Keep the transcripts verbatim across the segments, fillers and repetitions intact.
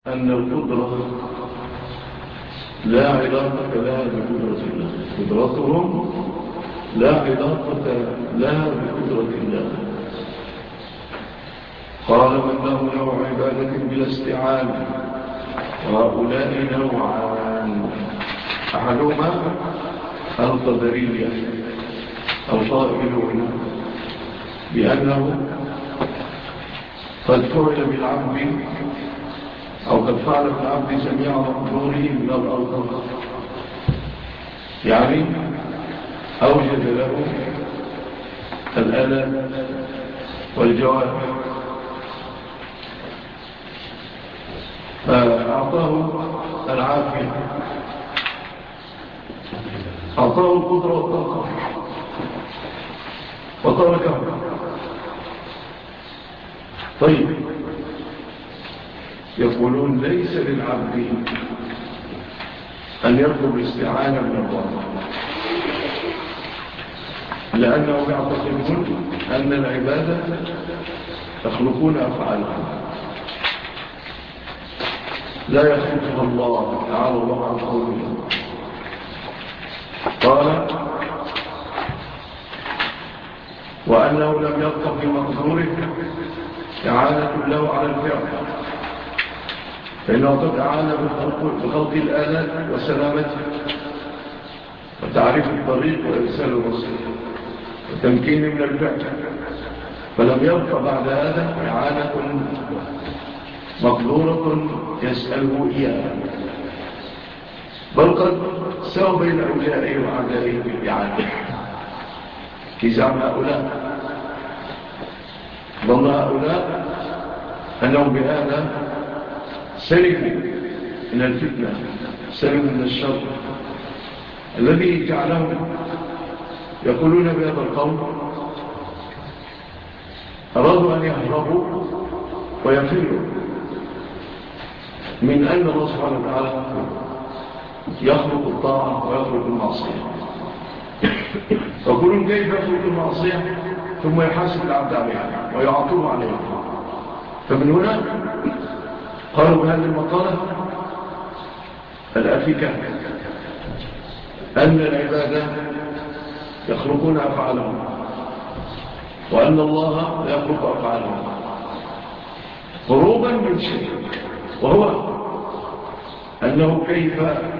أن القدرة لا علاقة لها بقدرة الله. قدرتهم لا علاقة لها بقدرة الله. قال من له نوع عبادة بلا استعانة، وهؤلاء نوعان: أحدهما القدرية القائلون بأنه قد فعل بالعبد أو قد فعل بالعبد جميع مقدوره من الأرض، يعني أوجد له الألم والجوارح، فأعطاه العافية، أعطاه القدرة والطاقة وتركه. طيب، يقولون ليس للعبد أن يطلب الاستعانة من الله، لأنهم يعتقدون أن العبادة يخلقون أفعالهم لا يخلقها الله تعالى الله عن قوله. قال وأنه لم يبقى في مقدوره إعانة له على الفعل، فإنه قد أعان بخلق الآلات وسلامته وتعريف الطريق وإرسال الرسل وتمكين من الفعل، فلم يبقى بعد هذا إعانة مقدورة يسأله إياها، بل قد سوى بين أوليائه وأعدائه بالإعانة كزعم هؤلاء. ظن هؤلاء أنهم بهذا سلموا من الفتنة، سلموا من الشر الذي جعلهم يقولون بهذا القول. أرادوا أن يهربوا ويفروا من أن الله سبحانه وتعالى يخلق الطاعة ويخلق المعصية. يقولون كيف يخلق المعصية ثم يحاسب العبد عليها ويعاقبه عليها؟ فمن هنا قالوا بهذه المقالة الأفكة أن العبادة يخلقون أفعالهم، وأن الله لا يخلق أفعالهم، هروبا من شيء، وهو أنه كيف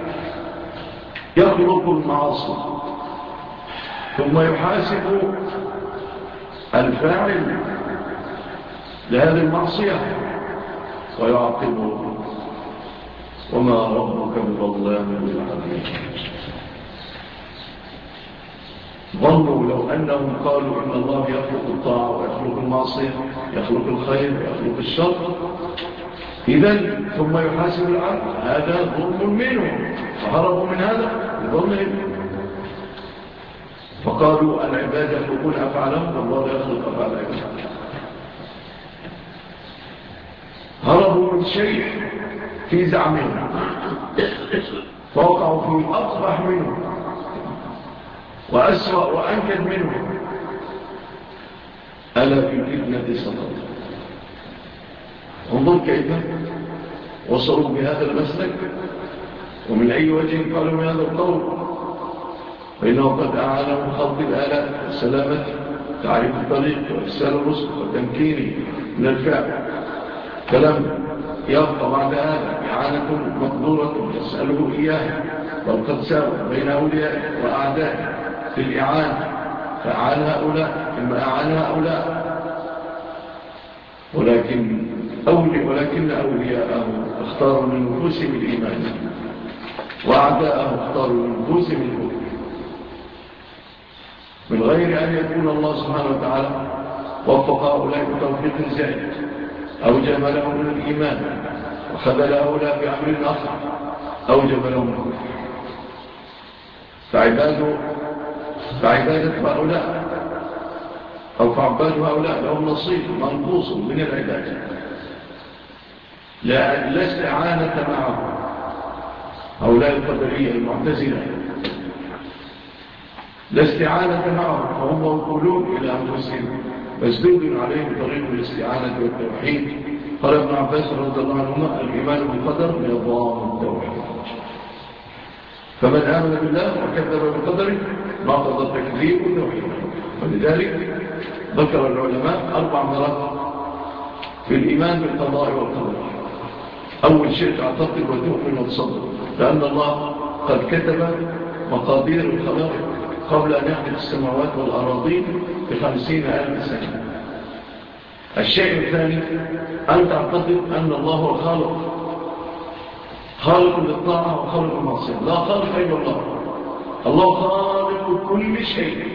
يخلق المعاصي ثم يحاسب الفاعل لهذه المعصية ويعاقبه، وما ربك بظلام للعبيد. ظنوا لو أنهم قالوا إن الله يخلق الطاعة ويخلق المعصية، يخلق الخير ويخلق الشر، إذن ثم يحاسب العبد، هذا ظلم منهم، فهربوا من هذا بظلمهم، فقالوا العباد يخلقون أفعالهم والله لا يخلق أفعال العباد. هربوا من شيء في زعمهم فوقعوا في أقبح منه وأسوأ وأنكد منه. ألا في الفتنة سقط. انظر كيف وصلوا بهذا المسلك، ومن أي وجه قالوا من هذا القول، فإنه قد أعانوا خلق الآلات والسلامة، تعريف الطريق وإرسال الرسل وتمكينه من الفعل، فلم يبقى بعد هذا إعانة مقدورة يسأله إياه، بل قد ساوى بين أوليائه وأعدائه في الإعانة، فأعان هؤلاء ثم أعان هؤلاء، ولكن أولي ولكن أولياءه اختاروا من نفوسهم الإيمان، وأعداءه اختاروا من نفوسهم الكفر، من غير أن يكون الله سبحانه وتعالى وفق هؤلاء بتوفيق زائد أوجب لهم من الإيمان، وخذل هؤلاء بأمر آخر أوجب لهم الكفر. فعباده فعبادة هؤلاء أو فعباد هؤلاء لهم نصيب منقوص من العبادة، لا, لا استعانة معهم. هؤلاء القدرية المعتزلة لا استعانة معهم، فهم يقولون إلى أنفسهم مسدود عليهم طريق الاستعانة والتوحيد قال ابن عباس رضي الله عنهما: الإيمان بالقدر نظام التوحيد. فمن آمن بالله وكذب بالقدر ناقض التكذيب والتوحيد. ولذلك ذكر العلماء أربع مرات في الإيمان بالقضاء والقدر. أول شيء تعتقد وتؤمن وتصدق لأن الله قد كتب مقادير الخلائق قبل أن يحدث السماوات والأراضين بخمسين ألف سنة. الشيء الثاني أن تعتقد أن الله هو الخالق، خالق للطاعة وخالق المعصية. لا خالق إلا الله، الله خالق كل شيء.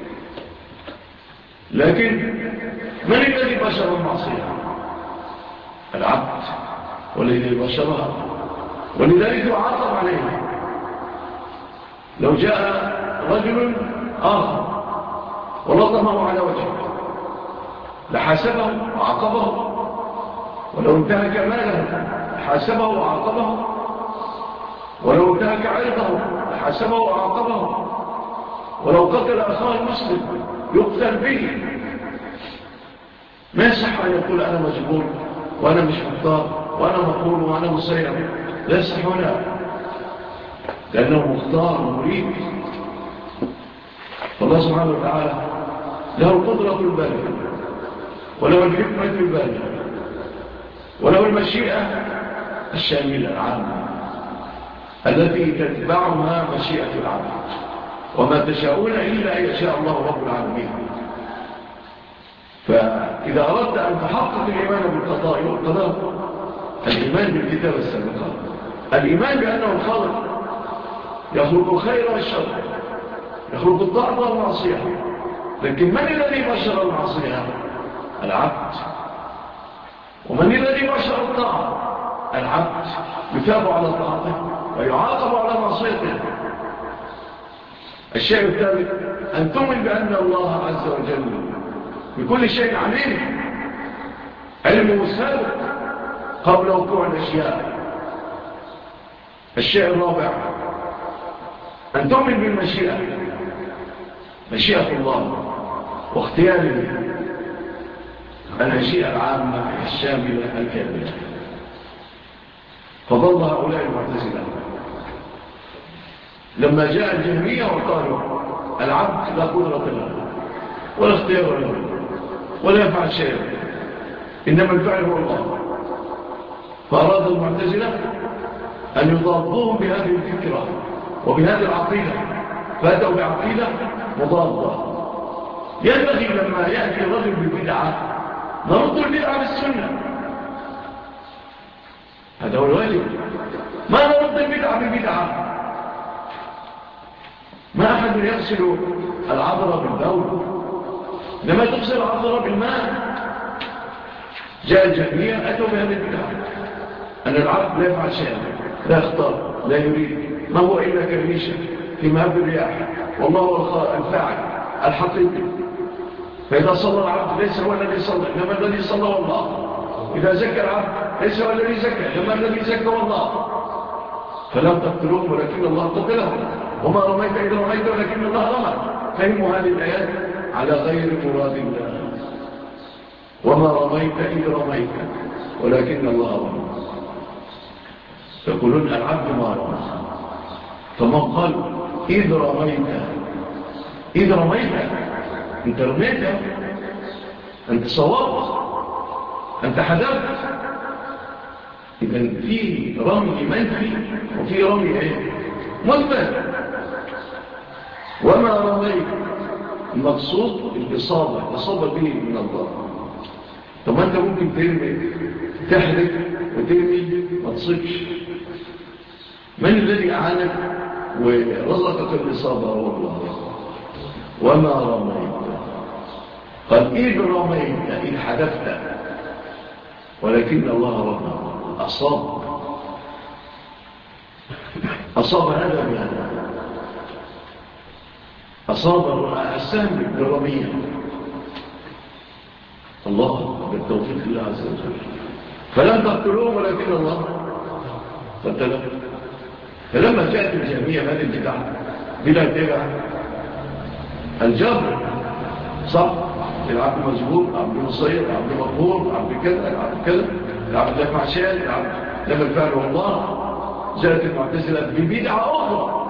لكن من الذي بشر المعصية؟ العبد، والذي بشرها، ولذلك يعاقب عليها. لو جاء رجل آخر ولطمه على وجهه لحاسبه وعاقبه، ولو انتهك ماله حاسبه وعاقبه، ولو انتهك عرضه حاسبه وعاقبه، ولو قتل أخاه المسلم يقتل به. ما يصح أن يقول أنا مجبور وأنا مش مختار وأنا مقبول وأنا مسير. لا يصح ولا، لأنه مختار مريد. فالله سبحانه وتعالى له القدرة البالغة، وله الحكمة البالغة، وله المشيئة الشاملة العامة التي تتبعها مشيئة العبد. وما تشاءون إلا أن يشاء الله رب العالمين. فإذا أردت أن تحقق الإيمان بالقضاء والقدر، الإيمان بالكتاب السابقة، الإيمان بأنه الخالق يخلق الخير والشر، يخلق الطاعة والمعصية. لكن من الذي بشر المعصية؟ العبد. ومن الذي بشر الطاعة؟ العبد. يثاب على طاعته ويعاقب على معصيته. الشيء الثالث أن تؤمن بأن الله عز وجل بكل شيء عليم، علمه سابق قبل وقوع الأشياء. الشيء الرابع أن تؤمن بالمشيئة، مشيئة الله واختياره، المشيئة العامة الشاملة الكاملة. فضل هؤلاء المعتزلة لما جاء الجهمية وقالوا العبد لا قدرة له ولا اختيار له ولا يفعل شيء، إنما الفعل هو الله. فأراد المعتزلة أن يضادوهم بهذه الفكرة وبهذه العقيدة، فأتوا بعقيدة مضادة. ينبغي لما يأتي رجل ببدعة نرد البدعة بالسنة، هذا هو الواجب. ما نرد البدعة ببدعة. ما أحد يغسل العذرة بالبول، لما تغسل العذرة بالماء. جاء الجهمية أتوا بهذه البدعة أن العبد لا يفعل شيئا، لا يختار، لا يريد، ما هو إلا كريشة في مهب الرياح، والله هو الفاعل الحقيقي. فإذا صلى العبد ليس هو الذي صلى، إنما الذي صلى والله. إذا زكى العبد ليس هو الذي زكى، إنما الذي زكى والله. فلم تقتلوه ولكن الله قتلهم، وما رميت إذا رميت ولكن الله رمى. فهموا هذه الآيات على غير مراد الله. وما رميت إذ رميت ولكن الله رمى. يقولون العبد ما رمى، فمن قال إذ رميت، إذ رميت أنت رميت، أنت صوابت، أنت حذرت. إذن في رمي منفي وفي رمي إيه؟ مثبت. وما رميت المقصود الإصابة، إصابة به من الله. طب أنت ممكن ترمي، تحرك وترمي ما تصيبش. من الذي أعانك ورزقك الإصابة؟ هو الله. وما رميت، قال إذ رميت، إذ حدثت، ولكن الله رمى، أصاب. أصاب هذا بهذا، أصاب السهم بالرمية. الله بالتوفيق الله عز وجل. فلم تقتلوه ولكن الله قتله. فلما جاءت الجهمية هذه البدعة بلا تبع الجبر، صح؟ العبد مجبور، عبد مصير، عبد مقهور، عبد كذا، عبد كذا. العبد لا معشان العبد لما الفعل الله. جاءت المعتزلة ببدعة أخرى.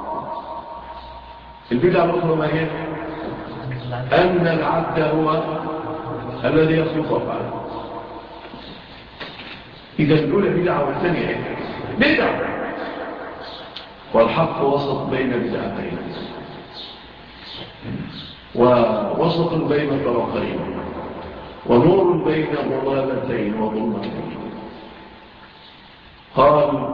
البدعة الأخرى ما هي؟ أن العبد هو الذي يخلق أفعاله. إذا الأولى بدعة والثانية بدعة، والحق وسط بين بدعتين ووسط بين طرفين ونور بين ضلالتين وظلمتين. قال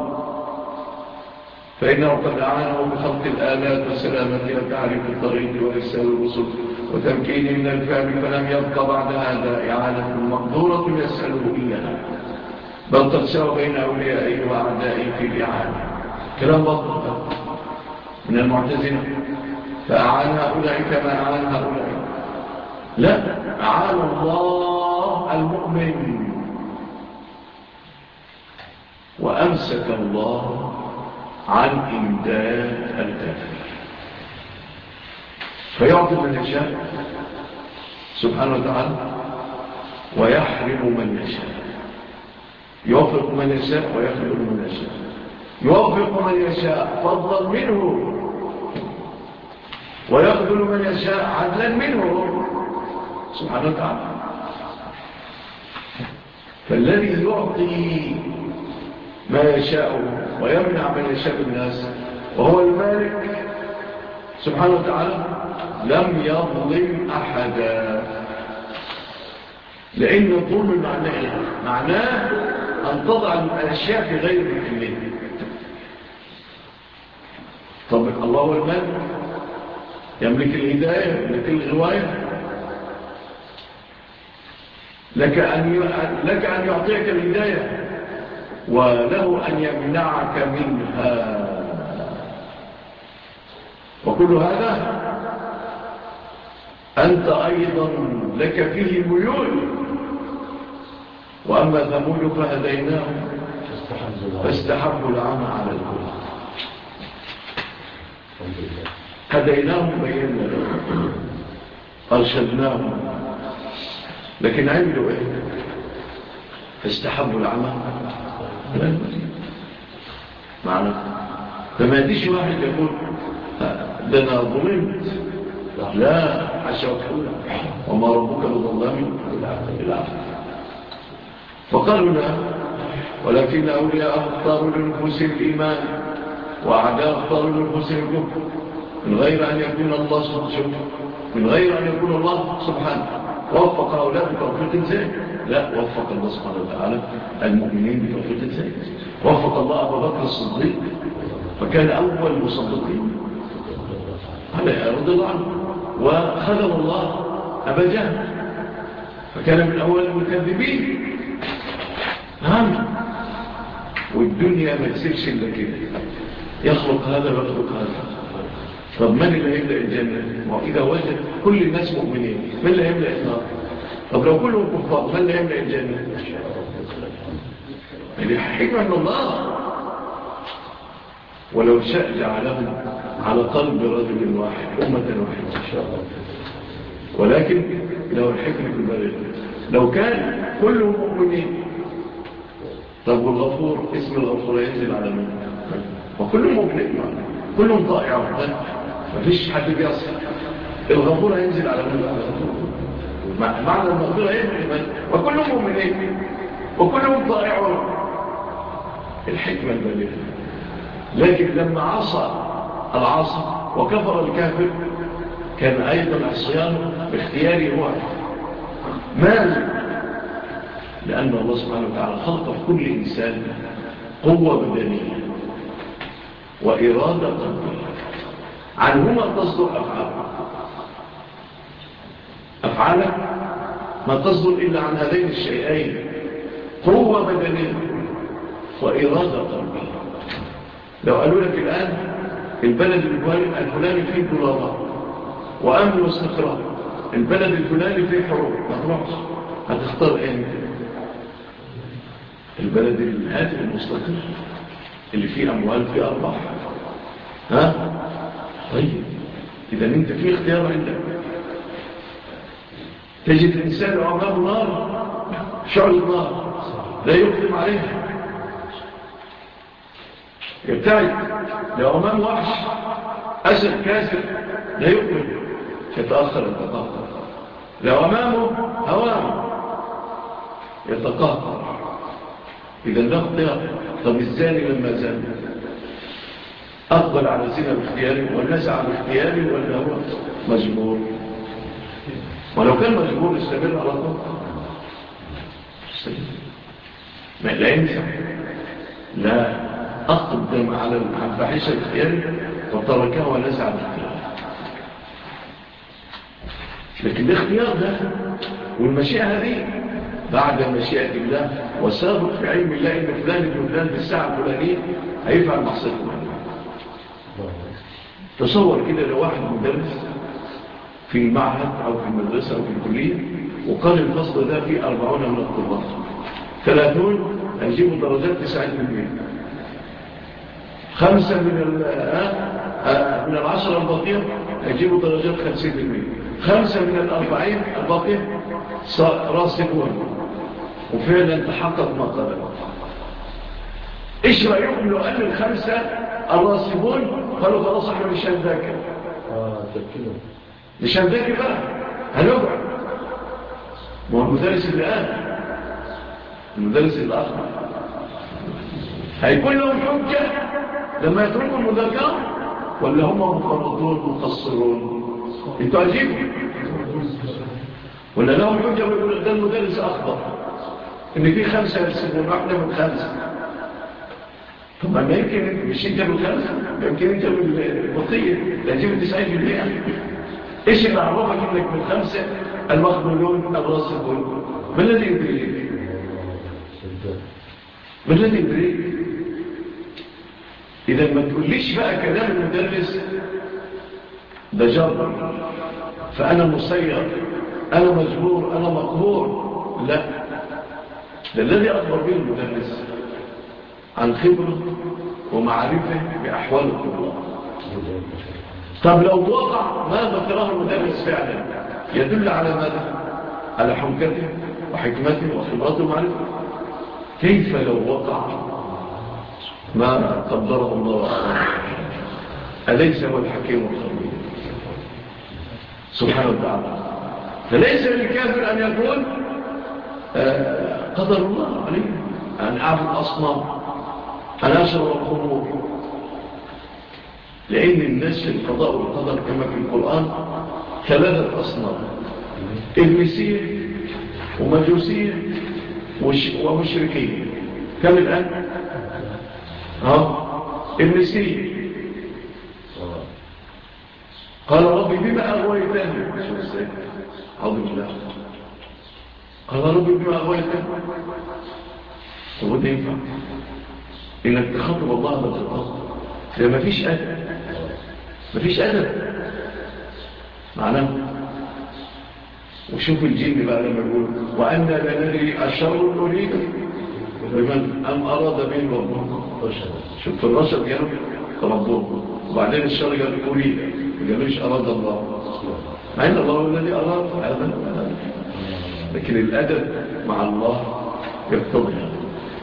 فإنه قد أعانه بخلق الآلات وسلامتها تعريف الطريق وإرسال الرسل وتمكين من الفعل، فلم يبقى بعد هذا إعانة مقدورة يسأله إياها، بل قد سوى بين أوليائه وأعدائه في الإعانة. كلام بطل من المعتزلة. فأعان هؤلاء كما أعان هؤلاء؟ لا، أعان الله المؤمن وأمسك الله عن إمداد الكافر، فيعطي من يشاء سبحانه وتعالى ويحرم من يشاء، يوفق من يشاء ويخذل من يشاء، يوفق من يشاء فضلا منه ويخذل من يشاء عدلا منه سبحانه وتعالى. فالذي يعطي ما يشاء ويمنع من يشاء الناس وهو المالك سبحانه وتعالى لم يظلم أحدا، لأن الظلم معناه معناه أن تضع الأشياء في غير محلها. طب الله هو المالك، يملك الهداية، يملك الغواية، لك أن لك أن يعطيك الهداية وله أن يمنعك منها، وكل هذا أنت أيضا لك فيه ميول. وأما ثمود فهديناهم فاستحبوا العمى على الهدى، هديناهم بينا لهم أرشدناهم، لكن عملوا إيه؟ فاستحبوا العمى على الهدى. معنى فما يديش واحد يقول ده أنا ظلمت، لا حاشا وكلا، وما ربك بظلام للعبد. فقالوا لا، ولكن أولياء اختاروا لنفوسهم الإيمان وأعداء اختاروا لنفوسهم الكفر، من غير أن يكون الله سبحانه من غير أن يكون الله سبحانه وفق هؤلاء بتوفيق زائد. لا، وفق الله سبحانه وتعالى المؤمنين بتوفيق زائد. وفق الله أبا بكر الصديق فكان أول مصدقين عليه رضي الله عنه، وخذل الله أبا جهل فكان من أول المكذبين. نعم، والدنيا ما تسيرش إلا كده، يخلق هذا ويخلق هذا. طب من اللي هيملأ الجنة؟ وإذا وجد كل الناس مؤمنين من اللي هيملأ النار؟ طب لو كلهم كفار من اللي هيملأ الجنة؟ هذه حكمة من الله. ولو شاء جعلهم على قلب رجل واحد أمة واحدة إن شاء الله، ولكن لو الحكمة في البلد لو كان كلهم مؤمنين. طب والغفور، اسم الغفور ينزل على من؟ وكلهم مؤمنين، كلهم طائعون، ما فيش حد بيصل. الغفور ينزل على من؟ معنى المغفرة ينزل وكلهم مؤمنين وكلهم طائعون، الحكمة البالغة. لكن لما عصى العاصي وكفر الكافر كان أيضا عصيانه باختياره هو مال، لأن الله سبحانه وتعالى خلق في كل إنسان قوة بدنية وإرادة قلبية، عنهما تصدر أفعالك أفعالك ما تصدر إلا عن هذين الشيئين، قوة بدنية وإرادة قلبية. لو قالوا لك الآن البلد الفلاني فيه ضرورات وأمن واستقرار، البلد الفلاني فيه حروب، ما تروحش، هتختار ايه؟ البلد الهادئ المستقر اللي فيه أموال فيه أرباح. ها؟ طيب إذا أنت فيه اختيار عندك. تجد الإنسان أمامه نار، شعل النار لا يقدم عليها يبتعد. لو أمام وحش أسد كاسر لا يقدم يتأخر يتقهر. لو أمامه هوام يتقهر. إذا لا اختيار. طب الزاني لما زان أقبل على زنا باختياره ونزع باختياره ولا هو مجبور؟ ولو كان مجبور يستمر على طول ما لا ينزع. لا أقدم على الفاحشة باختياره وتركها ونزع باختياره. لكن الاختيار ده والمشيئة هذه بعد مشيئة الله وسابق في علم الله إن فلان ابن فلان بالساعة الفلانية هيفعل معصية فلانية. تصور كده لو واحد مدرس في المعهد أو في المدرسة أو في الكلية وقال الفصل ده فيه أربعون من الطلاب، ثلاثون هيجيبوا درجات تسعين بالمئة، خمسة من من العشرة الباقية هيجيبوا درجات خمسين بالمئة، خمسة من الأربعين الباقية راسبون. وفعلا تحقق ما قاله. إيش رأيكم لو قال الخمسة الراسبون قالوا خلاص احنا مش هنذاكر اه تذكروا مش هنذاكر بقى هنقعد؟ ما هو المدرس اللي قال المدرس اللي أخبر هيكون لهم حجة لما يتركوا المذاكرة ولا هم مفرطون مقصرون؟ انتوا عجيبوا ولا لهم حجة ويقول ده المدرس أخبر ان في خمسة يرسبون واحدة من خمسة. طب ما يمكن مش انت من خمسة، يمكن انت من البقية لازم تسعين بالمئة. ايش اللي عرفك انك من خمسة المقبولون الراسبون؟ ما الذي يدريك؟ ما الذي يدريك؟ إذا ما تقوليش بقى كلام المدرس ده جبر فأنا مسير أنا مجبور أنا مقهور. لا، ده الذي أخبر به المدرس عن خبرة ومعرفة بأحوال الطلاب. طب لو وقع ما ذكره المدرس فعلا يدل على ماذا؟ على حمكته وحكمته وخبرته ومعرفته. كيف لو وقع ما قدره الله أليس هو الحكيم الخبير سبحانه وتعالى؟ فليس للكافر أن يقول آه قدر الله عليه أن أعبد أصنام أن أشرب الخمور، لأن الناس في القضاء والقدر كما في القرآن ثلاثة أصنام: إبليسية ومجوسية ومشركية. كم الآن؟ ها إبليسية قال ربي بما أغويتني شوف ازاي أعوذ بالله قال ربي بما أغويتني. هو ده ينفع إنك تخاطب الله بالخطاب؟ ده مفيش أدب مفيش أدب معناه. وشوف الجن بقى لما يقول وأنا لا ندري الشر أريد بمن أم أراد به ربه. شوف في الرشد قالوا ربه وبعدين الشر قال أريد قالوش أراد الله، مع أن الله هو الذي أراد هذا. لكن الأدب مع الله يقتضي هذا.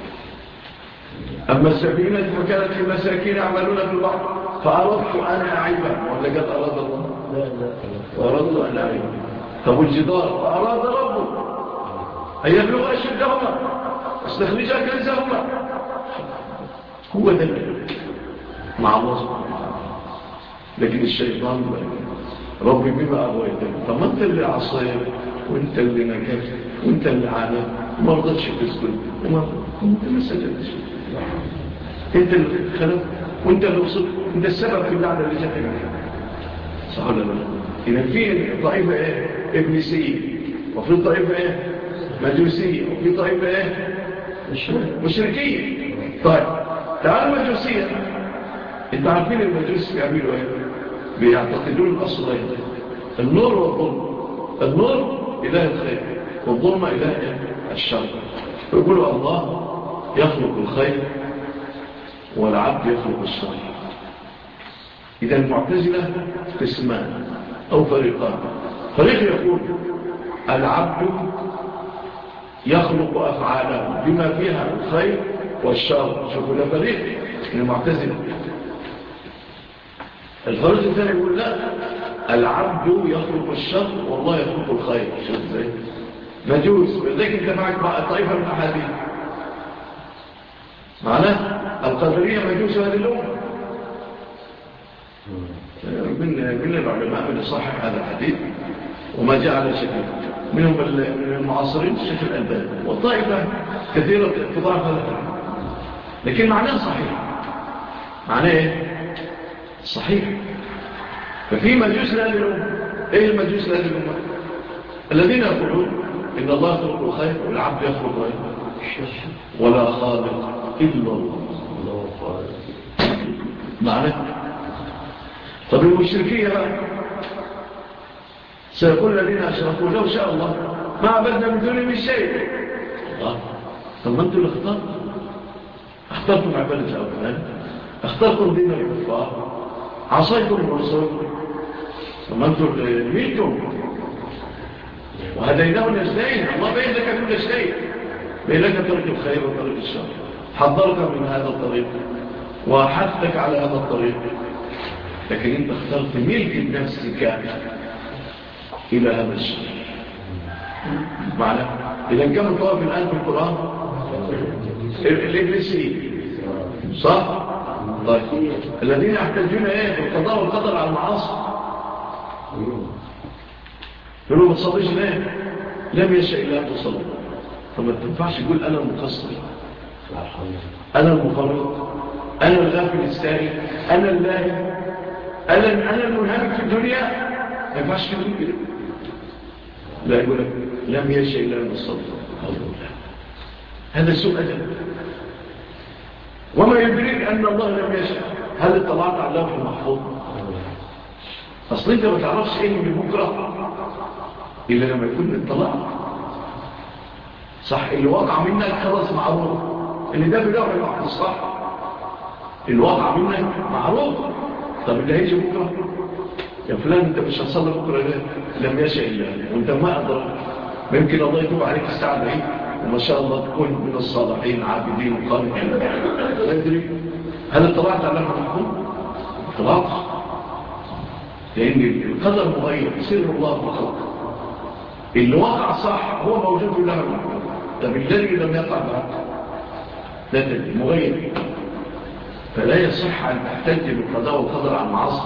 أما السفينة فكانت في مساكين يعملون في البحر فأردت أن أعيبها ولا قد أراد الله؟ لا لا وأردت أن أعيبها. طب الجدار فأراد ربه أن يبلغ أشدهما استخرج كنزهما. هو ده مع الله سبحانه وتعالى. لكن الشيطان ربي بما أغويتني. طب ما أنت اللي عصيت وأنت اللي نكفت وأنت اللي عانت وما رضتش تسكت وأنت ما سجدتش، أنت اللي خلق وأنت اللي وصلت، أنت السبب في اللعنة اللي جاءت منك. صح ولا لا؟ إذا في طائفة إيه؟ إبليسية، وفي طائفة إيه؟ مجوسية، وفي طائفة إيه؟ مشركية. طيب تعالوا مجوسية. أنت عارفين المجوس بيعملوا إيه؟ بيعتقدون الأصلين النور والظلم. النور إله الخير والظلم إله الشر. يقولوا الله يخلق الخير والعبد يخلق الشر. إذا المعتزلة قسمان أو فريقان. فريق يقول العبد يخلق أفعاله بما فيها الخير والشر. شوفوا ده فريق من المعتزلة. الفريق الثاني يقول لا، العبد يخلق الشر والله يخلق الخير. شوف ازاي مجوس. ولذلك انت معك طائفة من الأحاديث معناه القدرية مجوس هذه الأمة. من من العلماء من صحح هذا الحديث وما جاء على شكل منهم من المعاصرين الشيخ الألباني وطائفة كثيرة تضاعف هذا الحديث، لكن معناه صحيح. معناه ايه؟ صحيح. ففي مجوس لهذه الأمة. ايه المجوس لهذه الأمة؟ الذين يقولون إن الله يخلق الخير والعبد يخلق الشر ولا خالق إلا الله. معنى طب المشركية بقى سيقول الذين أشركوا لو شاء الله ما عبدنا من دونه من شيء. الله. طب ما أنتم اللي اخترتم اخترتم عبادة الأوثان، اخترتم دين الكفار، عصيتم الرسل. طب ما أنتم ميتم وهديناه النجدين. الله بين لك كل شيء، بين لك طريق الخير وطريق الشر، حضرك من هذا الطريق وحثك على هذا الطريق، لكن انت اخترت ملك نفسك الى هذا الشر. معنى اذا كان الطواب الان في القرآن الإبليسي صح؟ طيب الذين يحتاجون ايه بالقضاء والقدر على المعاصي يقولوا ما تصليش ليه؟ لم يشاء إلا أن تصلي. فما تنفعش يقول أنا المقصر، أنا المفرط، أنا الغافل الساري، أنا اللاهي، أنا أنا المنهمك في الدنيا. ما ينفعش تقول كده. لا، يقول لك لم يشاء إلا أن تصلي. هذا سوء أدب. وما يدريك أن الله لم يشاء؟ هل اطلعت على اللوح المحفوظ؟ أصل أنت ما تعرفش إيه من بكرة إلا لما يكون اطلعت. صح، اللي وقع منك خلاص معروف ان ده بلوح المحفوظ. صح، اللي وقع منك معروف. طب اللي هيجي بكره يا فلان انت مش هتصلي بكره ليه؟ لم يشاء الله، وانت ما أدرك. ممكن الله يتوب عليك الساعه دي وما شاء الله تكون من الصالحين عابدين وقانتين. لا يدري. هل اطلعت على المحفوظ؟ اطلعت، لان القدر مغير، سر الله فقط. اللي وقع صح هو موجود في الله المحفوظ. طب الذي لم يقع بعد لا تدري، مغير. فلا يصح أن تحتج بالقضاء والقدر عن المعاصي،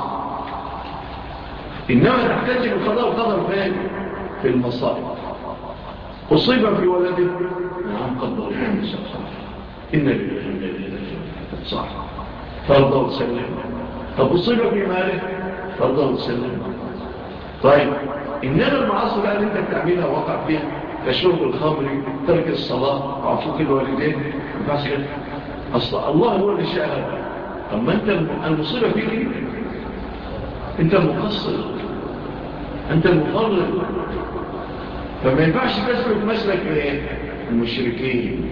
إنما تحتج بالقضاء والقدر فين؟ في المصائب. أصيب في ولده نعم قدر الله صح، إن لله وإنا إليه راجعون صح، فرضه وسلم. طب أصيب في ماله فرضه وسلم. طيب إنما المعاصي بقى اللي أنت بتعملها وقع فيها كشرب الخمر، ترك الصلاة، عقوق الوالدين، ما ينفعش كده. أصلا الله هو اللي شاء. أما أنت المصيبة فيك إيه؟ أنت المقصر، أنت المفرط. فما ينفعش تسلك مسلك المشركين،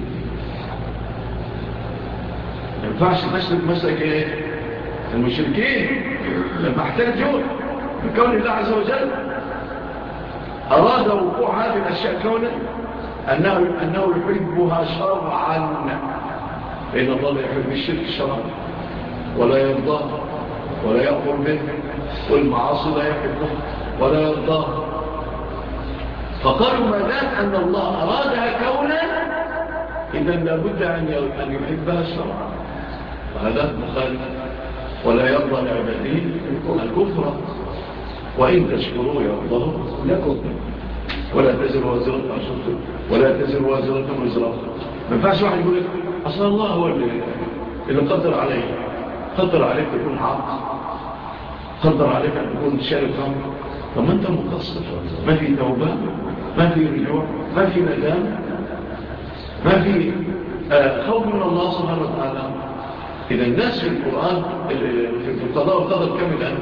ما ينفعش تسلك مسلك إيه؟ المشركين لما احتاجوا بكون الله عز وجل أراد وقوع هذه الأشياء كونا أنه, أنه يحبها شرعا، فإن الله لا يحب الشرك شرعا ولا يرضاه ولا يأمر به، والمعاصي لا يحبه ولا يرضاه. فقالوا ما دام أن الله أرادها كونا إذا لابد أن يحبها شرعا، وهذا مخالف. ولا يرضى لعباده الكفر وإن تشكروا يرضاه لكم ولا تزر وازرة ولا تزر وازرة وزرة. ما ينفعش واحد يقول لك أصلا الله هو اللي, اللي قدر عليك، قدر عليك تكون عاق، قدر عليك أن تكون شارب خمر. طب ما أنت مقصر، ما في توبة، ما في رجوع، ما في ندام، ما في آه خوف من الله سبحانه وتعالى. إذا الناس في القرآن في القضاء والقدر كم الآن؟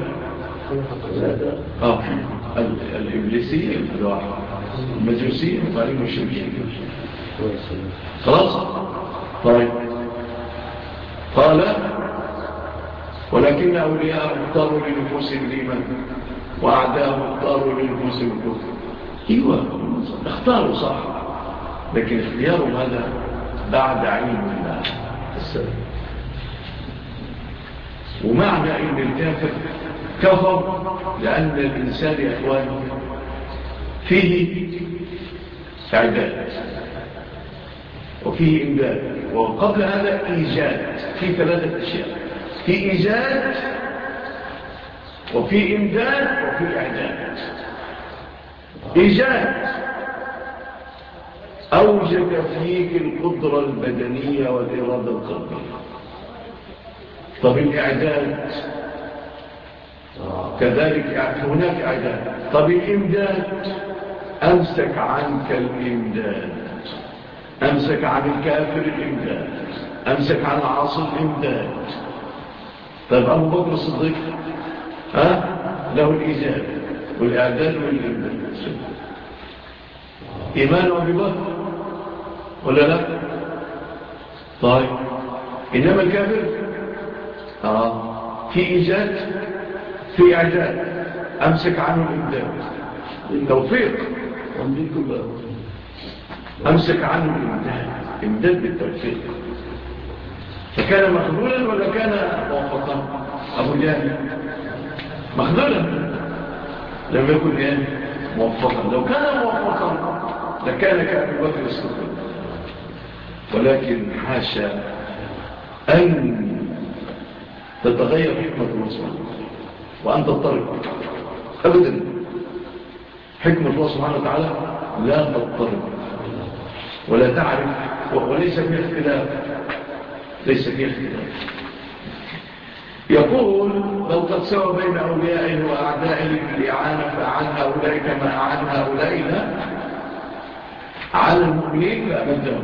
آه الإبليسية الواحد، المجوسية وبعدين الشركية. خلاص. طيب قال ولكن أولياء اختاروا لنفوسهم الإيمان وأعداءهم اختاروا لنفوسهم الكفر. ايوه اختاروا صح، لكن اختياره هذا بعد علم الله السلام. ومعنى ان الكافر كفر لان الانسان يا اخواني فيه اعداد وفيه امداد، وقبل هذا ايجاد. في ثلاثه اشياء، في ايجاد وفي امداد وفي اعداد. ايجاد اوجد فيك القدره البدنيه والاراده القلبيه. طب الاعداد كذلك هناك اعداد. طب الامداد امسك عنك الامداد، امسك عن الكافر الامداد، امسك عن العاصي الامداد. طيب ابو بكر الصديق ها له الايجاد والاعداد والامداد. ايمان ابي بكر ولا لا؟ طيب انما الكافر اه في ايجاد في اعداد، امسك عنه الامداد التوفيق، امسك عنه الامداد، امداد بالتوفيق. فكان مخذولا ولا كان موفقا؟ ابو جهل مخذولا لم يكن يعني موفقا. لو كان موفقا لكان كأبي بكر الصديق، ولكن حاشا أن تتغير حكمة الله سبحانه وأن تضطرب أبدا. حكمة الله سبحانه وتعالى لا تضطرب ولا تعرف، وليس فيها اختلاف، ليس فيها اختلاف. يقول لو قد سوى بين أوليائه وأعدائه بالإعانة فأعان هؤلاء كما أعان هؤلاء على المؤمنين فأمدهم،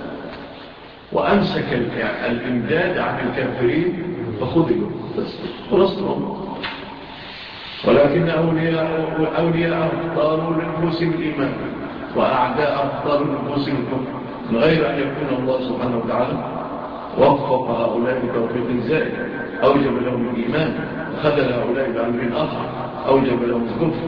وأمسك الإمداد عن الكافرين فخذلوا ورسلهم. ولكن أولياء أولياء اختاروا لنفوسهم الإيمان وأعداء اختاروا لنفوسهم الكفر، من غير أن يكون الله سبحانه وتعالى وفق هؤلاء بتوفيق زائد أوجب لهم الإيمان، وخذل هؤلاء بأمر آخر أوجب لهم الكفر.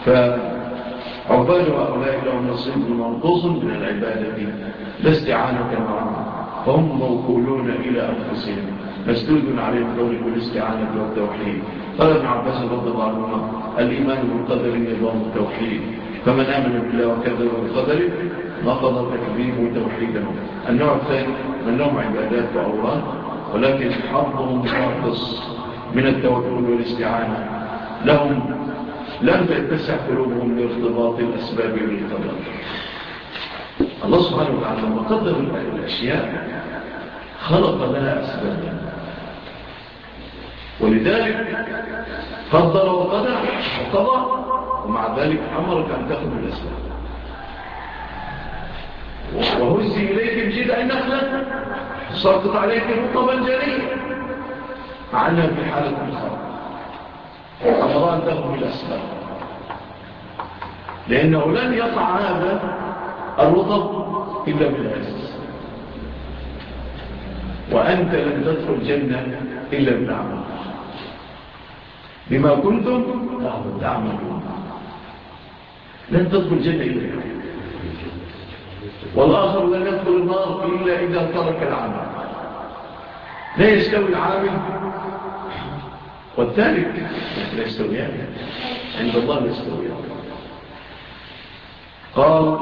فعباد هؤلاء لهم نصيب منقوص من العبادة لا استعانة معهم، فهم موكولون إلى أنفسهم مسدود عليهم طريق الاستعانة والتوحيد. قال ابن عباس رضي الله عنه الإيمان بالقدر نظام التوحيد، فمن آمن بالله وكذب بالقدر نقض تكذيبه توحيدهم. النوع الثاني من نوع عبادات وأوراد، ولكن حظهم ناقص من التوكل والاستعانة، لهم لم تتسع قلوبهم لارتباط الأسباب بالقدر. الله سبحانه وتعالى لما قدر الأشياء خلق لها أسبابا، ولذلك قدر وقدر وقضى، ومع ذلك أمرك أن تأخذ الأسباب. وهزي إليك بجذع النخلة ساقط عليك رطبا جنيا، عنها في حالة الخطر. أمر أن تأخذ الأسباب، لأنه لن يقع هذا الرطب إلا بالأساس، وأنت لن تدخل الجنة إلا بالعمل بما كنتم تعملون. لن تدخل الجنة إلا بالعمل، والآخر لن يدخل النار إلا إذا ترك العمل. لا يستوي العامل والتارك، لا يستويان عند الله، لا يستويان. قال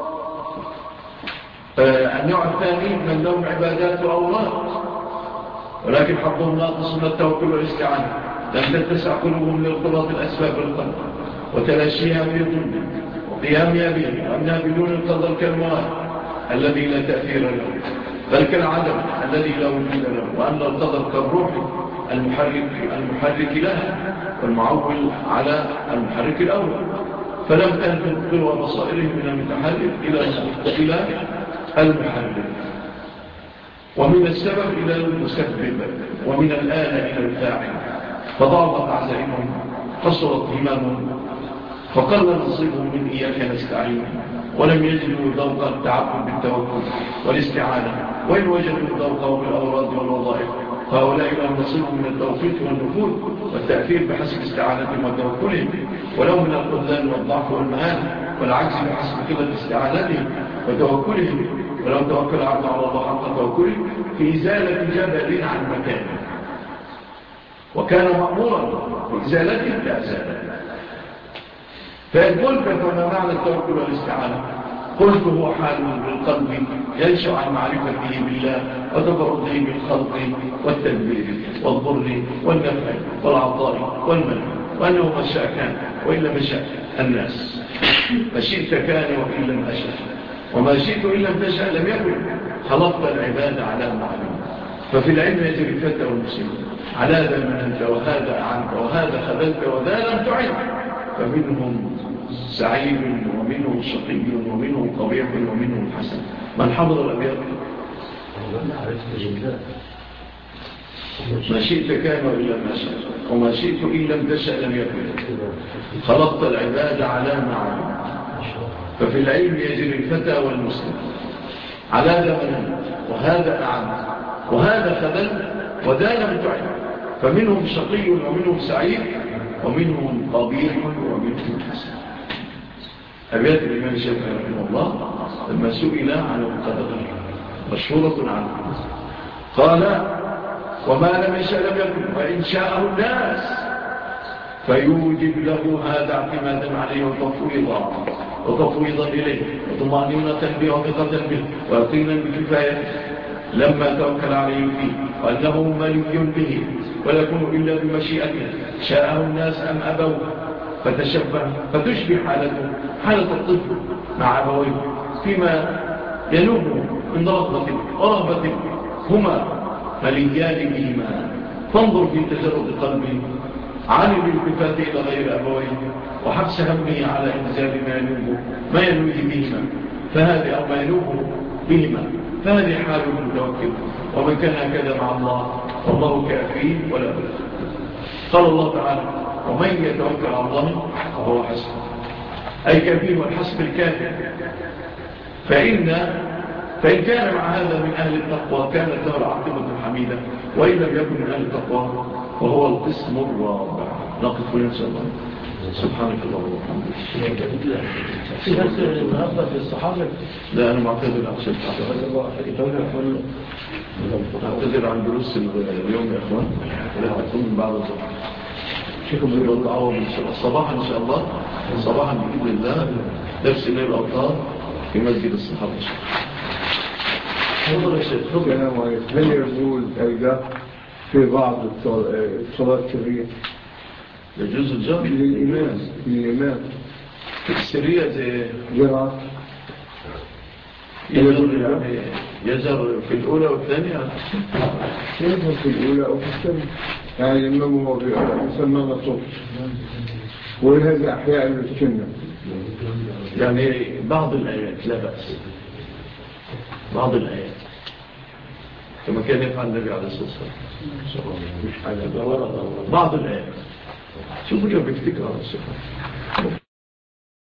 النوع الثاني من لهم عبادات وأوراد، ولكن حظهم ناقص من التوكل والاستعانة، لم تتسع قلوبهم لارتباط الأسباب بالقلب وتلاشيها في ظلم وقيامها به، وأنها بدون القدر كالمواد الذي لا تأثير له، بل كالعدم الذي لا وجود له، وأن القدر كالروح المحرك, المحرك لها والمعول على المحرك الأول، فلم تنفذ قوى بصائره من المتحرك إلى المحرك، ومن السبب إلى المسبب، ومن الآلة إلى الفاعل، فضعفت عزائمهم، قصرت همامهم، فقل نصيبهم من إياك نستعين، ولم يجدوا ذوق التعبد بالتوكل والاستعانة، وإن وجدوا ذوقه بالأوراد والوظائف فهؤلاء لهم نصيب من التوفيق والنفوذ والتأثير بحسب استعانتهم وتوكلهم، ولو من الخذلان والضعف والمهان والعجز بحسب قلة استعانتهم وتوكلهم، ولو توكل عبد على الله حق توكله في إزالة جبل عن مكانه وكان مأمورا بإزالته لا أزالته. فإن قلت فما معنى التوكل والاستعانة؟ قلت هو حال بالقلب ينشأ عن معرفته بالله وتفرده بالخلق والتدبير والضر والنفع والعطاء والمنع، وأنه ما شاء كان وإلا ما شاء الناس، ما شئت كان وإن لم أشاء، وما شئت إن لم تشاء لم يكن. خلقت العباد على معلوم، ففي العلم يجري الفتى والمسلم على ذا مننت وهذا أعنت وهذا خذلت وذا لم تعد، فمنهم سعيد ومنهم شقي ومنهم قبيح ومنهم حسن. من حضر الأبيات؟ ما شئت كان وإن لم أشاء، وما شئت إن لم تشاء لم يكن. خلقت العباد على معلوم، ففي العلم يجري الفتى والمسلم على ذا مننت وهذا أعنت وهذا خذلت وذا لم تعد، فمنهم شقي ومنهم سعيد ومنهم قبيح ومنهم حسن. أبيات الإمام الشافعي رحمه الله لما سئل عن القدر مشهورة عنه قال: وما لم يشاء لم يكن، وإن شاءه الناس فيوجب له هذا اعتمادا عليه وتفويضا وتفويضا إليه وطمأنينة به وثقة به ويقينا بكفايته لما توكل عليه فيه، وأنه ملي به ولا يكون إلا بمشيئته شاءه الناس أم أبوه، فتشبه فتشبه حالته حالة الطفل مع أبويه فيما ينوبه من رغبة ورغبة هما مليان بهما. فانظر في تجرد قلبه عن الالتفات إلى غير أبويه وحبس همه على إنزال ما ينوبه ما ينويه بهما، فهذه أو ما ينوبه بهما، فهذه حال المتوكل. ومن كان هكذا مع الله والله كافيه ولا بد. قال الله تعالى: ومن يتوكل على الله فهو حسبه، أي كافيه والحسب الكافي. فإن فإن كان مع هذا من أهل التقوى كانت له العاقبة الحميدة، وإن لم يكن من أهل التقوى وهو القسم الرابع. نقف إن شاء الله. سبحانك اللهم وبحمدك. في بس النهارده في الصحابة. لا أنا معتذر عن شيء. معتذر عن دروس اليوم يا إخوان، لا تكون من بعد الظهر. شيخ من الدعوة إن شاء الله صباحا إن شاء الله، صباحا بإذن الله درس الليل الأوطار في مسجد الصحابة. السلام عليكم. هل يقول أيضا في بعض الصلاة السرية يجوز الجمع للإمام للإمام السرية زي جرعة يجر يعني يجر في الأولى والثانية يجر في الأولى أو في الثانية، يعني الإمام هو يسمى الصوت، وهذا أحياء للسنة. يعني بعض الآيات لا بأس، بعض الآيات كما كان يفعل النبي عليه الصلاة والسلام. بعض الآيات شوفوا اليوم بيفتكر على الصفحة